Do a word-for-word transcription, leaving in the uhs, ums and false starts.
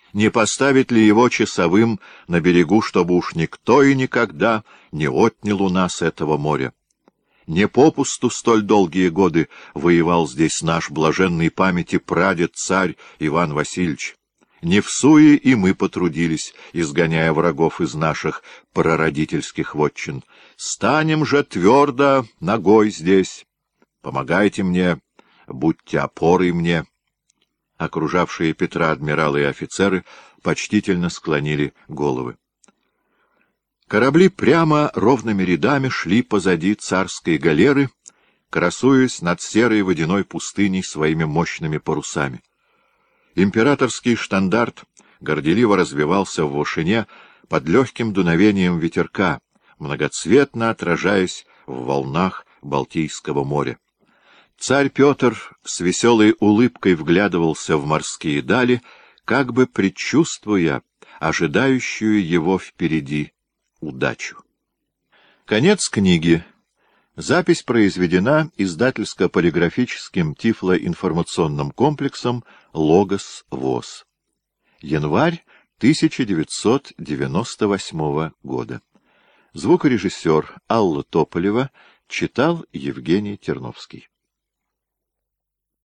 Не поставить ли его часовым на берегу, чтобы уж никто и никогда не отнял у нас этого моря? Не попусту столь долгие годы воевал здесь наш блаженной памяти прадед-царь Иван Васильевич. Не в суе и мы потрудились, изгоняя врагов из наших прародительских вотчин. Станем же твердо ногой здесь. Помогайте мне, будьте опорой мне. Окружавшие Петра адмиралы и офицеры почтительно склонили головы. Корабли прямо ровными рядами шли позади царской галеры, красуясь над серой водяной пустыней своими мощными парусами. Императорский штандарт горделиво развивался в вышине под легким дуновением ветерка, многоцветно отражаясь в волнах Балтийского моря. Царь Петр с веселой улыбкой вглядывался в морские дали, как бы предчувствуя ожидающую его впереди удачу. Конец книги. Запись произведена издательско-полиграфическим тифлоинформационным комплексом «Логос ВОС». Январь тысяча девятьсот девяносто восьмого года. Звукорежиссер Алла Тополева читал Евгений Терновский.